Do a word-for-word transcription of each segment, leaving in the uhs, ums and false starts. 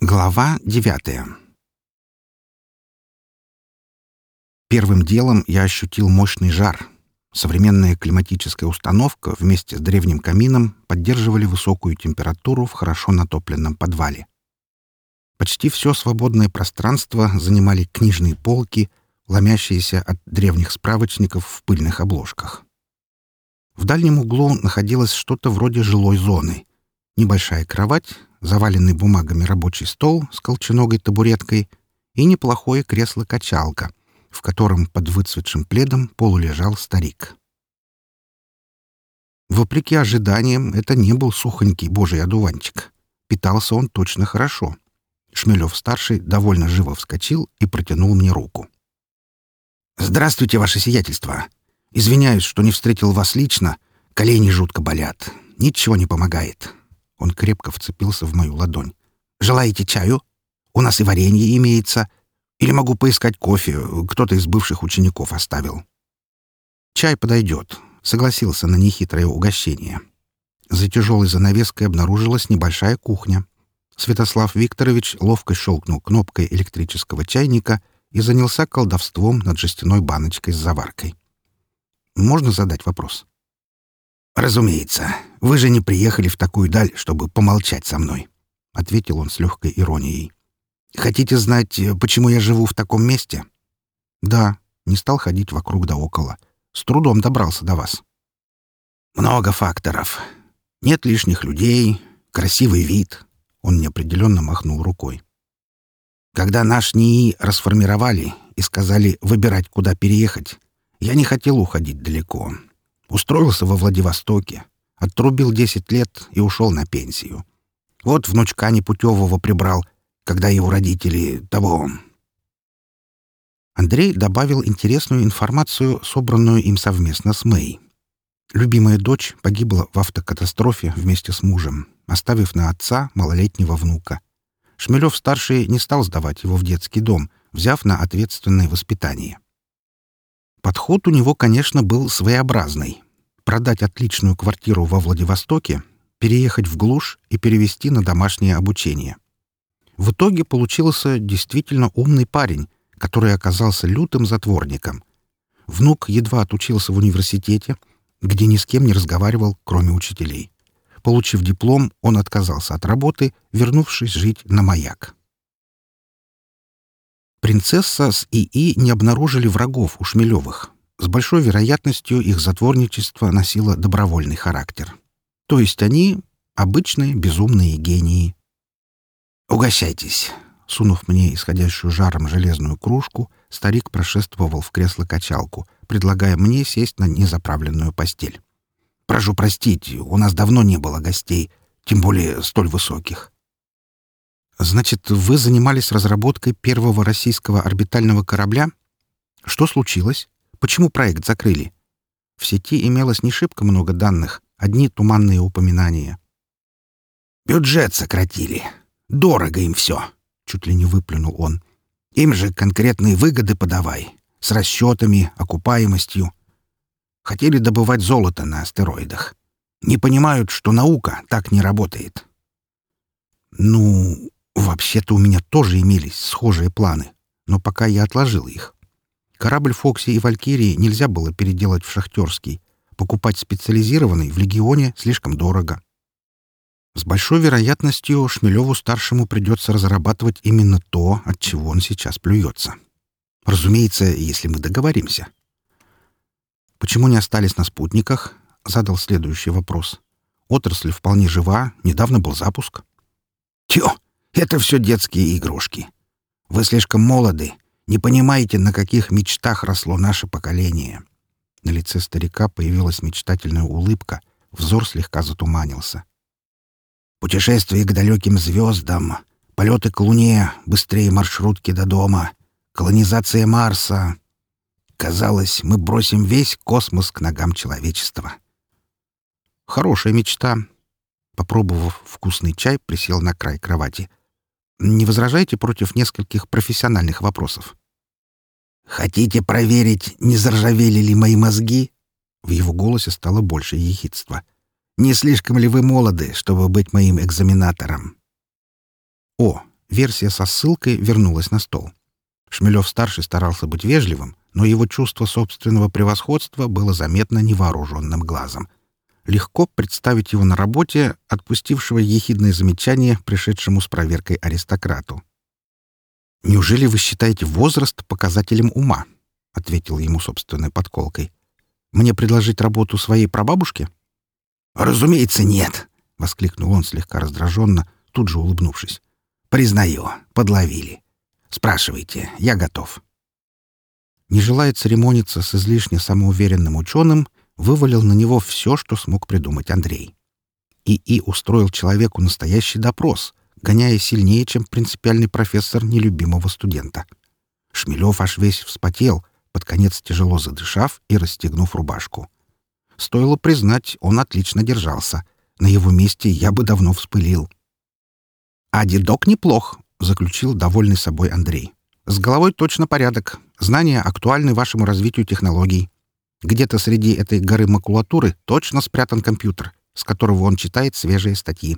Глава девятая. Первым делом я ощутил мощный жар. Современная климатическая установка вместе с древним камином поддерживали высокую температуру в хорошо натопленном подвале. Почти все свободное пространство занимали книжные полки, ломящиеся от древних справочников в пыльных обложках. В дальнем углу находилось что-то вроде жилой зоны. Небольшая кровать, заваленный бумагами рабочий стол с колченогой табуреткой и неплохое кресло-качалка, в котором под выцветшим пледом полулежал старик. Вопреки ожиданиям, это не был сухонький божий одуванчик. Питался он точно хорошо. Шмелев-старший довольно живо вскочил и протянул мне руку. «Здравствуйте, ваше сиятельство! Извиняюсь, что не встретил вас лично. Колени жутко болят. Ничего не помогает». Он крепко вцепился в мою ладонь. «Желаете чаю? У нас и варенье имеется. Или могу поискать кофе. Кто-то из бывших учеников оставил». «Чай подойдет», — согласился на нехитрое угощение. За тяжелой занавеской обнаружилась небольшая кухня. Святослав Викторович ловко щелкнул кнопкой электрического чайника и занялся колдовством над жестяной баночкой с заваркой. «Можно задать вопрос?» «Разумеется. Вы же не приехали в такую даль, чтобы помолчать со мной», — ответил он с легкой иронией. «Хотите знать, почему я живу в таком месте?» «Да», — не стал ходить вокруг да около. «С трудом добрался до вас». «Много факторов. Нет лишних людей, красивый вид». Он неопределенно махнул рукой. «Когда наш НИИ расформировали и сказали выбирать, куда переехать, я не хотел уходить далеко. Устроился во Владивостоке, отрубил десять лет и ушел на пенсию. Вот внучка непутевого прибрал, когда его родители того...» Андрей добавил интересную информацию, собранную им совместно с Мэй. Любимая дочь погибла в автокатастрофе вместе с мужем, оставив на отца малолетнего внука. Шмелев-старший не стал сдавать его в детский дом, взяв на ответственное воспитание. Подход у него, конечно, был своеобразный. Продать отличную квартиру во Владивостоке, переехать в глушь и перевести на домашнее обучение. В итоге получился действительно умный парень, который оказался лютым затворником. Внук едва отучился в университете, где ни с кем не разговаривал, кроме учителей. Получив диплом, он отказался от работы, вернувшись жить на Маяк. Принцесса с ИИ не обнаружили врагов у Шмелевых. С большой вероятностью их затворничество носило добровольный характер. То есть они — обычные безумные гении. «Угощайтесь!» Сунув мне исходящую жаром железную кружку, старик прошествовал в кресло-качалку, предлагая мне сесть на незаправленную постель. «Прошу простить, у нас давно не было гостей, тем более столь высоких». «Значит, вы занимались разработкой первого российского орбитального корабля? Что случилось? Почему проект закрыли?» В сети имелось не шибко много данных, одни туманные упоминания. «Бюджет сократили. Дорого им все», — чуть ли не выплюнул он. «Им же конкретные выгоды подавай, с расчетами, окупаемостью. Хотели добывать золото на астероидах. Не понимают, что наука так не работает». «Ну, вообще-то у меня тоже имелись схожие планы, но пока я отложил их. Корабль «Фокси» и «Валькирии» нельзя было переделать в шахтерский. Покупать специализированный в «Легионе» слишком дорого. С большой вероятностью Шмелеву-старшему придется разрабатывать именно то, от чего он сейчас плюется. Разумеется, если мы договоримся. «Почему не остались на спутниках?» — задал следующий вопрос. «Отрасль вполне жива, недавно был запуск». «Тьфу! Это все детские игрушки. Вы слишком молоды, не понимаете, на каких мечтах росло наше поколение». На лице старика появилась мечтательная улыбка, взор слегка затуманился. «Путешествия к далеким звездам, полеты к Луне быстрее маршрутки до дома, колонизация Марса. Казалось, мы бросим весь космос к ногам человечества». «Хорошая мечта». Попробовав вкусный чай, присел на край кровати. «Не возражаете против нескольких профессиональных вопросов?» «Хотите проверить, не заржавели ли мои мозги?» В его голосе стало больше ехидства. «Не слишком ли вы молоды, чтобы быть моим экзаменатором?» «О, версия со ссылкой вернулась на стол. Шмелев-старший старался быть вежливым, но его чувство собственного превосходства было заметно невооруженным глазом. Легко представить его на работе, отпустившего ехидное замечание пришедшему с проверкой аристократу. «Неужели вы считаете возраст показателем ума?» — ответил ему собственной подколкой. «Мне предложить работу своей прабабушке?» «Разумеется, нет!» — воскликнул он слегка раздраженно, тут же улыбнувшись. «Признаю, подловили. Спрашивайте, я готов». Не желая церемониться с излишне самоуверенным ученым, вывалил на него все, что смог придумать Андрей. ИИ устроил человеку настоящий допрос, гоняя сильнее, чем принципиальный профессор нелюбимого студента. Шмелев аж весь вспотел, под конец тяжело задышав и расстегнув рубашку. Стоило признать, он отлично держался. На его месте я бы давно вспылил. «А дедок неплох», — заключил довольный собой Андрей. «С головой точно порядок. Знания актуальны вашему развитию технологий. Где-то среди этой горы макулатуры точно спрятан компьютер, с которого он читает свежие статьи».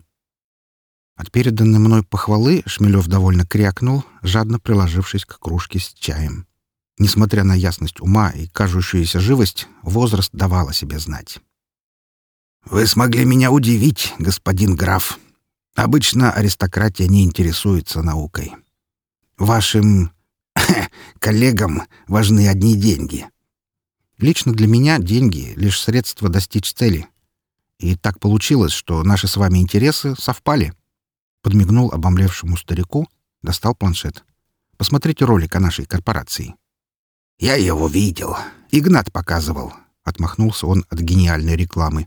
От переданной мной похвалы Шмелев довольно крякнул, жадно приложившись к кружке с чаем. Несмотря на ясность ума и кажущуюся живость, возраст давал о себе знать. «Вы смогли меня удивить, господин граф. Обычно аристократия не интересуется наукой. Вашим коллегам важны одни деньги». Лично для меня деньги — лишь средство достичь цели. И так получилось, что наши с вами интересы совпали. Подмигнул обомлевшему старику, достал планшет. «Посмотрите ролик о нашей корпорации». «Я его видел. Игнат показывал», — отмахнулся он от гениальной рекламы.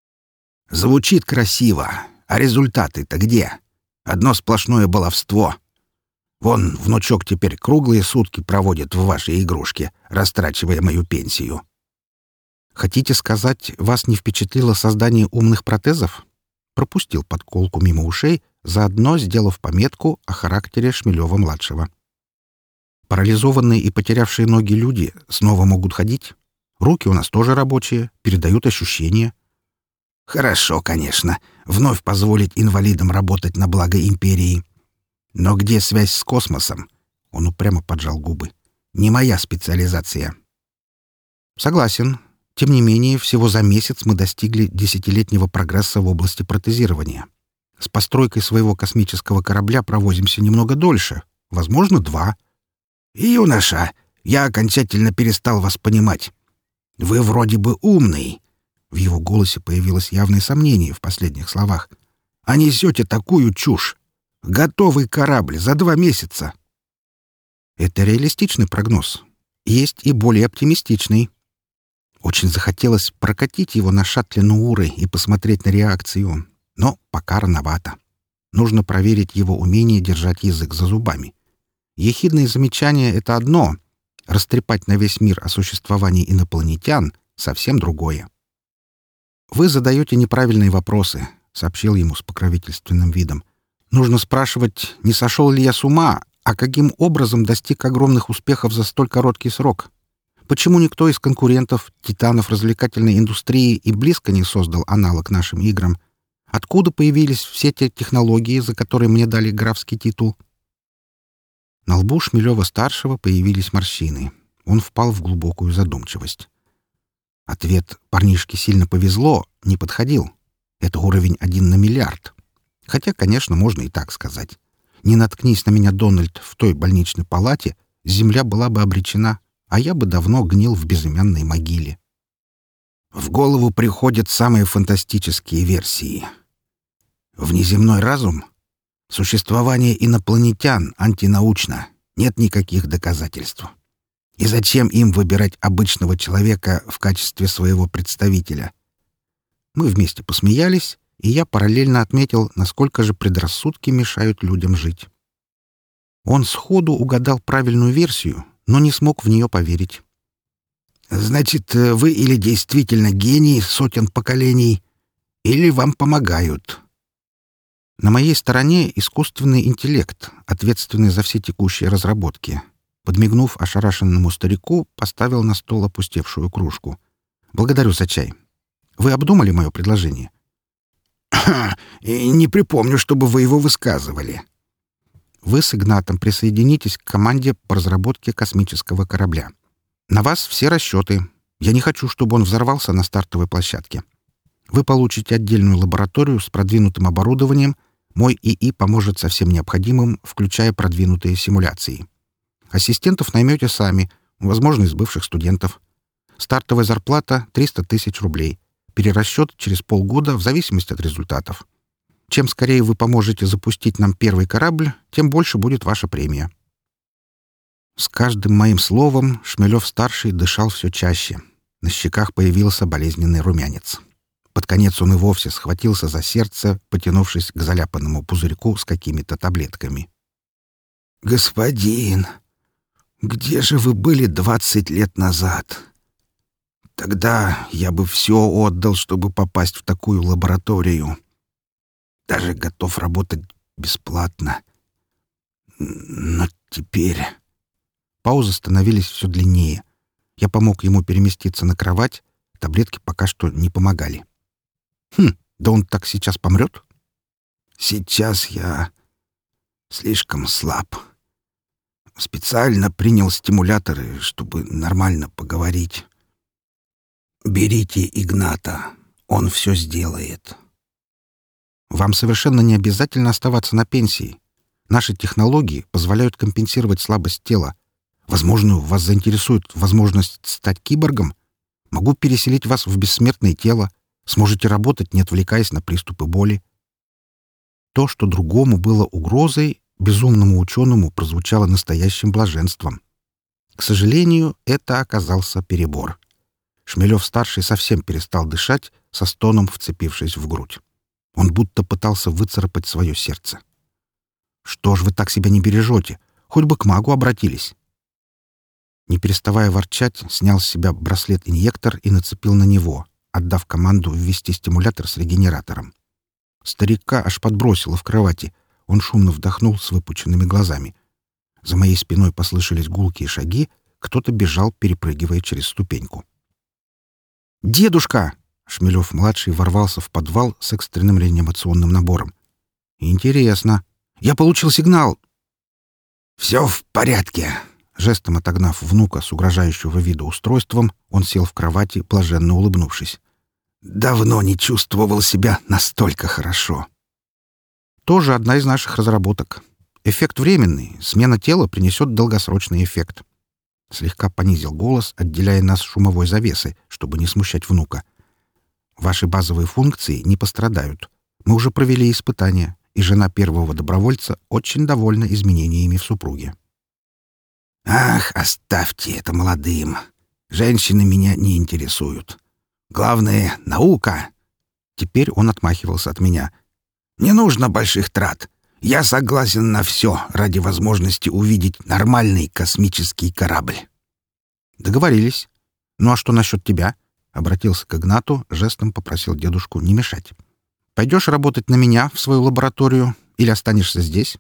«Звучит красиво. А результаты-то где? Одно сплошное баловство. Вон, внучок теперь круглые сутки проводит в вашей игрушке, растрачивая мою пенсию». «Хотите сказать, вас не впечатлило создание умных протезов?» Пропустил подколку мимо ушей, заодно сделав пометку о характере Шмелева-младшего. «Парализованные и потерявшие ноги люди снова могут ходить. Руки у нас тоже рабочие, передают ощущения». «Хорошо, конечно, вновь позволить инвалидам работать на благо империи. Но где связь с космосом?» Он упрямо поджал губы. «Не моя специализация». «Согласен. Тем не менее, всего за месяц мы достигли десятилетнего прогресса в области протезирования. С постройкой своего космического корабля провозимся немного дольше, возможно, два». «Юноша, я окончательно перестал вас понимать. Вы вроде бы умный». В его голосе появилось явное сомнение в последних словах. «А несете такую чушь. Готовый корабль за два месяца». Это реалистичный прогноз. Есть и более оптимистичный. Очень захотелось прокатить его на шаттле Нууры и посмотреть на реакцию. Но пока рановато. Нужно проверить его умение держать язык за зубами. Ехидные замечания — это одно. Растрепать на весь мир о существовании инопланетян — совсем другое. «Вы задаете неправильные вопросы», — сообщил ему с покровительственным видом. «Нужно спрашивать, не сошел ли я с ума, а каким образом достиг огромных успехов за столь короткий срок? Почему никто из конкурентов, титанов развлекательной индустрии и близко не создал аналог нашим играм? Откуда появились все те технологии, за которые мне дали графский титул?» На лбу Шмелева-старшего появились морщины. Он впал в глубокую задумчивость. Ответ «парнишке сильно повезло» не подходил. Это уровень один на миллиард. Хотя, конечно, можно и так сказать. Не наткнись на меня, Дональд, в той больничной палате, земля была бы обречена, а я бы давно гнил в безымянной могиле. В голову приходят самые фантастические версии. Внеземной разум? Существование инопланетян антинаучно. Нет никаких доказательств. И зачем им выбирать обычного человека в качестве своего представителя? Мы вместе посмеялись, и я параллельно отметил, насколько же предрассудки мешают людям жить. Он сходу угадал правильную версию, но не смог в нее поверить. «Значит, вы или действительно гений сотен поколений, или вам помогают?» На моей стороне искусственный интеллект, ответственный за все текущие разработки. Подмигнув ошарашенному старику, поставил на стол опустевшую кружку. «Благодарю за чай. Вы обдумали мое предложение?» «Не припомню, чтобы вы его высказывали». вы с Игнатом присоединитесь к команде по разработке космического корабля. На вас все расчеты. Я не хочу, чтобы он взорвался на стартовой площадке. Вы получите отдельную лабораторию с продвинутым оборудованием. Мой ИИ поможет со всем необходимым, включая продвинутые симуляции. Ассистентов наймете сами, возможно, из бывших студентов. Стартовая зарплата — триста тысяч рублей. Перерасчет через полгода в зависимости от результатов. Чем скорее вы поможете запустить нам первый корабль, тем больше будет ваша премия. С каждым моим словом Шмелев-старший дышал все чаще. На щеках появился болезненный румянец. Под конец он и вовсе схватился за сердце, потянувшись к заляпанному пузырьку с какими-то таблетками. «Господин, где же вы были двадцать лет назад? Тогда я бы все отдал, чтобы попасть в такую лабораторию. Даже готов работать бесплатно. Но теперь...» Паузы становились все длиннее. Я помог ему переместиться на кровать. Таблетки пока что не помогали. «Хм, да он так сейчас помрет?» «Сейчас я слишком слаб. Специально принял стимуляторы, чтобы нормально поговорить. Берите Игната, он все сделает». «Вам совершенно не обязательно оставаться на пенсии. Наши технологии позволяют компенсировать слабость тела. Возможно, вас заинтересует возможность стать киборгом. Могу переселить вас в бессмертное тело. Сможете работать, не отвлекаясь на приступы боли». То, что другому было угрозой, безумному ученому прозвучало настоящим блаженством. К сожалению, это оказался перебор. Шмелев-старший совсем перестал дышать, со стоном вцепившись в грудь. Он будто пытался выцарапать свое сердце. «Что ж вы так себя не бережете? Хоть бы к магу обратились». Не переставая ворчать, снял с себя браслет-инъектор и нацепил на него, отдав команду ввести стимулятор с регенератором. Старика аж подбросило в кровати. Он шумно вдохнул с выпученными глазами. За моей спиной послышались гулкие шаги. Кто-то бежал, перепрыгивая через ступеньку. «Дедушка!» — Шмелев-младший ворвался в подвал с экстренным реанимационным набором. «Интересно. Я получил сигнал!» «Все в порядке!» Жестом отогнав внука с угрожающего вида устройством, он сел в кровати, блаженно улыбнувшись. «Давно не чувствовал себя настолько хорошо». Тоже одна из наших разработок. Эффект временный, смена тела принесет долгосрочный эффект. Слегка понизил голос, отделяя нас шумовой завесой, чтобы не смущать внука. Ваши базовые функции не пострадают. Мы уже провели испытания, и жена первого добровольца очень довольна изменениями в супруге. «Ах, оставьте это молодым. Женщины меня не интересуют. Главное — наука». Теперь он отмахивался от меня. «Не нужно больших трат. Я согласен на все ради возможности увидеть нормальный космический корабль». «Договорились. Ну а что насчет тебя?» Обратился к Игнату, жестом попросил дедушку не мешать. «Пойдешь работать на меня в свою лабораторию или останешься здесь?»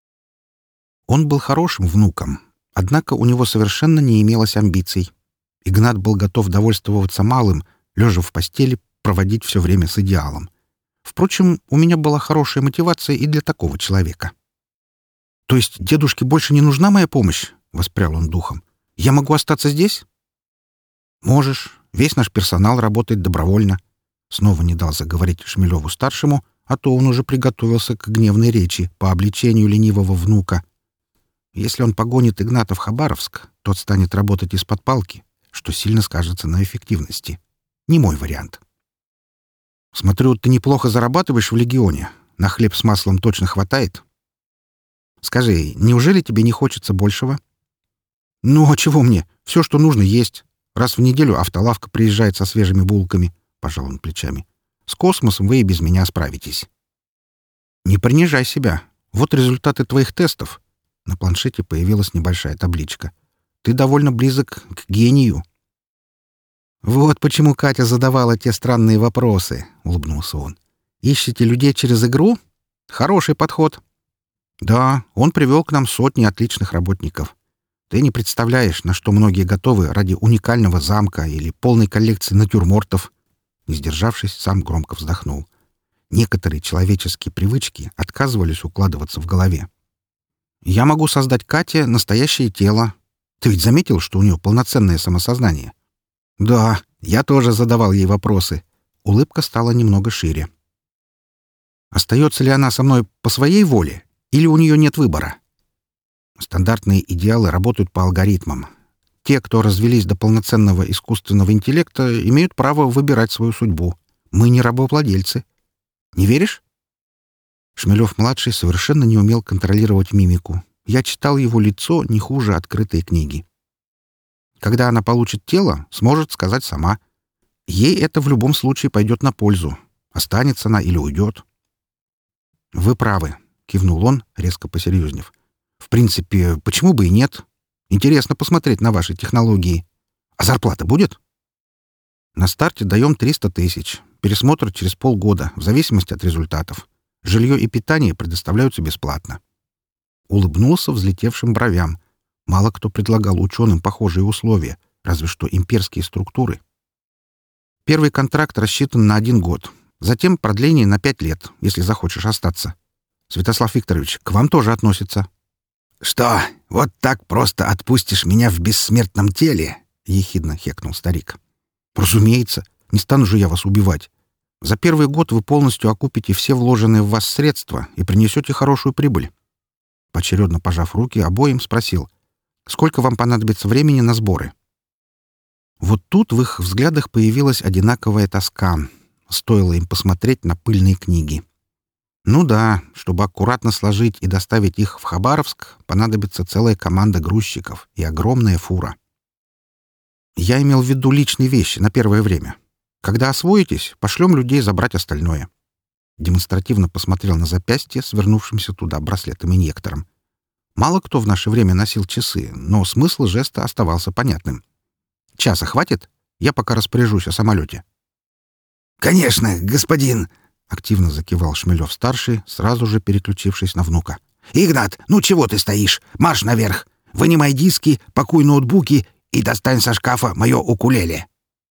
Он был хорошим внуком. Однако у него совершенно не имелось амбиций. Игнат был готов довольствоваться малым, лежа в постели, проводить все время с идеалом. Впрочем, у меня была хорошая мотивация и для такого человека. «То есть дедушке больше не нужна моя помощь?» — воспрял он духом. «Я могу остаться здесь?» «Можешь. Весь наш персонал работает добровольно». Снова не дал заговорить Шмелеву-старшему, а то он уже приготовился к гневной речи по обличению ленивого внука. Если он погонит Игната в Хабаровск, тот станет работать из-под палки, что сильно скажется на эффективности. Не мой вариант. «Смотрю, ты неплохо зарабатываешь в Легионе. На хлеб с маслом точно хватает. Скажи, неужели тебе не хочется большего?» «Ну, а чего мне? Все, что нужно, есть. Раз в неделю автолавка приезжает со свежими булками», — пожал он плечами. «С космосом вы и без меня справитесь». «Не принижай себя. Вот результаты твоих тестов». На планшете появилась небольшая табличка. «Ты довольно близок к гению». «Вот почему Катя задавала те странные вопросы», — улыбнулся он. «Ищете людей через игру? Хороший подход». «Да, он привел к нам сотни отличных работников. Ты не представляешь, на что многие готовы ради уникального замка или полной коллекции натюрмортов». Не сдержавшись, сам громко вздохнул. Некоторые человеческие привычки отказывались укладываться в голове. Я могу создать Кате настоящее тело. Ты ведь заметил, что у нее полноценное самосознание? Да, я тоже задавал ей вопросы. Улыбка стала немного шире. Остается ли она со мной по своей воле, или у нее нет выбора? Стандартные идеалы работают по алгоритмам. Те, кто развелись до полноценного искусственного интеллекта, имеют право выбирать свою судьбу. Мы не рабовладельцы. Не веришь? Шмелев-младший совершенно не умел контролировать мимику. Я читал его лицо не хуже открытой книги. Когда она получит тело, сможет сказать сама. Ей это в любом случае пойдет на пользу. Останется она или уйдет. «Вы правы», — кивнул он, резко посерьезнев. «В принципе, почему бы и нет? Интересно посмотреть на ваши технологии. А зарплата будет?» «На старте даем триста тысяч. Пересмотр через полгода, в зависимости от результатов. Жилье и питание предоставляются бесплатно». Улыбнулся взлетевшим бровям. Мало кто предлагал ученым похожие условия, разве что имперские структуры. Первый контракт рассчитан на один год. Затем продление на пять лет, если захочешь остаться. Святослав Викторович, к вам тоже относится. «Что, вот так просто отпустишь меня в бессмертном теле?» — ехидно хекнул старик. «Разумеется, не стану же я вас убивать. За первый год вы полностью окупите все вложенные в вас средства и принесете хорошую прибыль». Поочередно пожав руки, обоим спросил, «Сколько вам понадобится времени на сборы?» Вот тут в их взглядах появилась одинаковая тоска. Стоило им посмотреть на пыльные книги. Ну да, чтобы аккуратно сложить и доставить их в Хабаровск, понадобится целая команда грузчиков и огромная фура. Я имел в виду личные вещи на первое время. Когда освоитесь, пошлем людей забрать остальное. Демонстративно посмотрел на запястье, свернувшимся туда браслетом-инъектором. Мало кто в наше время носил часы, но смысл жеста оставался понятным. «Часа хватит? Я пока распоряжусь о самолете». «Конечно, господин!» — активно закивал Шмелев-старший, сразу же переключившись на внука. «Игнат, ну чего ты стоишь? Марш наверх! Вынимай диски, пакуй ноутбуки и достань со шкафа мое укулеле!»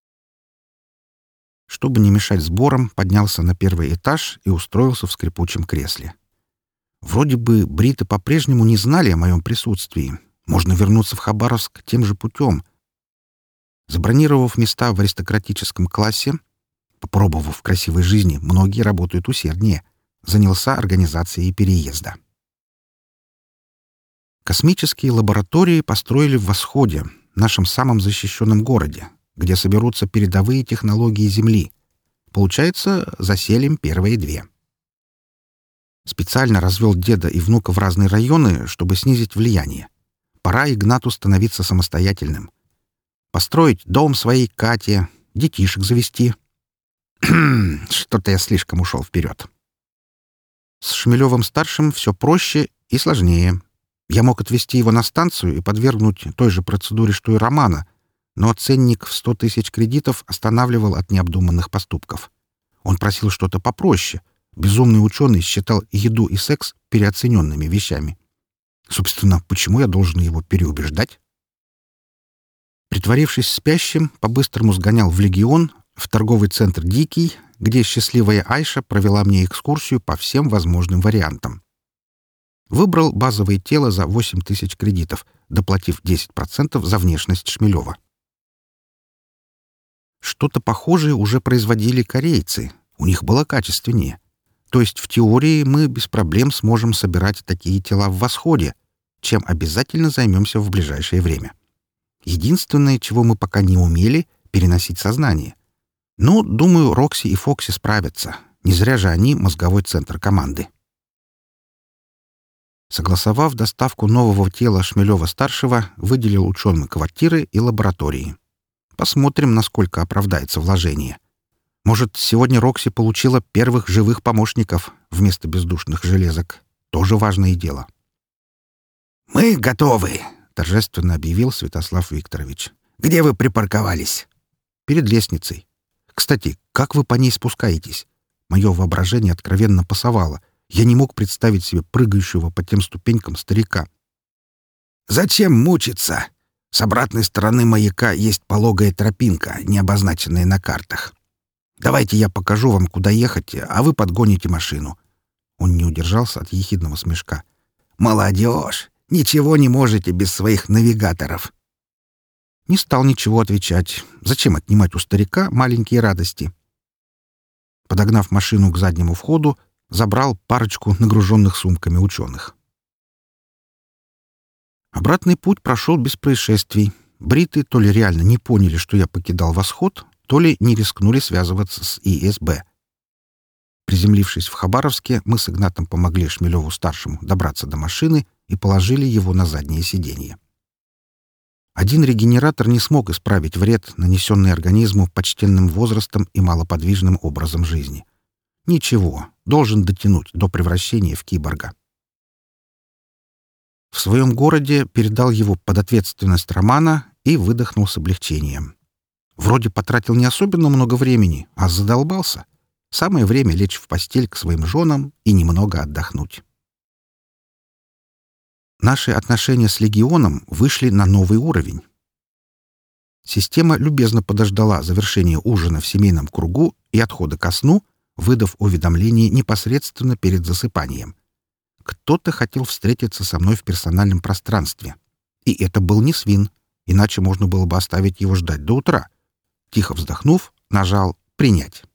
Чтобы не мешать сборам, поднялся на первый этаж и устроился в скрипучем кресле. Вроде бы бриты по-прежнему не знали о моем присутствии. Можно вернуться в Хабаровск тем же путем. Забронировав места в аристократическом классе, попробовав красивой жизни, многие работают усерднее, занялся организацией переезда. Космические лаборатории построили в Восходе, нашем самом защищенном городе, где соберутся передовые технологии Земли. Получается, заселим первые две. Специально развел деда и внука в разные районы, чтобы снизить влияние. Пора Игнату становиться самостоятельным. Построить дом своей Кате, детишек завести. Что-то я слишком ушел вперед. С Шмелевым-старшим все проще и сложнее. Я мог отвезти его на станцию и подвергнуть той же процедуре, что и Романа, но ценник в сто тысяч кредитов останавливал от необдуманных поступков. Он просил что-то попроще. Безумный ученый считал еду и секс переоцененными вещами. Собственно, почему я должен его переубеждать? Притворившись спящим, по-быстрому сгонял в Легион, в торговый центр «Дикий», где счастливая Айша провела мне экскурсию по всем возможным вариантам. Выбрал базовое тело за восемь тысяч кредитов, доплатив десять процентов за внешность Шмелева. Что-то похожее уже производили корейцы. У них было качественнее. То есть в теории мы без проблем сможем собирать такие тела в Восходе, чем обязательно займемся в ближайшее время. Единственное, чего мы пока не умели — переносить сознание. Ну, думаю, Рокси и Фокси справятся. Не зря же они мозговой центр команды. Согласовав доставку нового тела Шмелева-старшего, выделил ученым квартиры и лаборатории. Посмотрим, насколько оправдается вложение. Может, сегодня Рокси получила первых живых помощников вместо бездушных железок. Тоже важное дело. «Мы готовы», — торжественно объявил Святослав Викторович. «Где вы припарковались?» «Перед лестницей. Кстати, как вы по ней спускаетесь?» Мое воображение откровенно пасовало. Я не мог представить себе прыгающего по тем ступенькам старика. «Зачем мучиться? С обратной стороны маяка есть пологая тропинка, не обозначенная на картах. Давайте я покажу вам, куда ехать, а вы подгоните машину». Он не удержался от ехидного смешка. Молодежь! Ничего не можете без своих навигаторов!» Не стал ничего отвечать. Зачем отнимать у старика маленькие радости? Подогнав машину к заднему входу, забрал парочку нагруженных сумками ученых. Обратный путь прошел без происшествий. Бриты то ли реально не поняли, что я покидал Восход, то ли не рискнули связываться с И С Б. Приземлившись в Хабаровске, мы с Игнатом помогли Шмелеву-старшему добраться до машины и положили его на заднее сиденье. Один регенератор не смог исправить вред, нанесенный организму почтенным возрастом и малоподвижным образом жизни. Ничего, должен дотянуть до превращения в киборга. В своем городе передал его под ответственность Романа и выдохнул с облегчением. Вроде потратил не особенно много времени, а задолбался. Самое время лечь в постель к своим женам и немного отдохнуть. Наши отношения с Легионом вышли на новый уровень. Система любезно подождала завершения ужина в семейном кругу и отхода ко сну, выдав уведомление непосредственно перед засыпанием. Кто-то хотел встретиться со мной в персональном пространстве. И это был не свин, иначе можно было бы оставить его ждать до утра. Тихо вздохнув, нажал «Принять».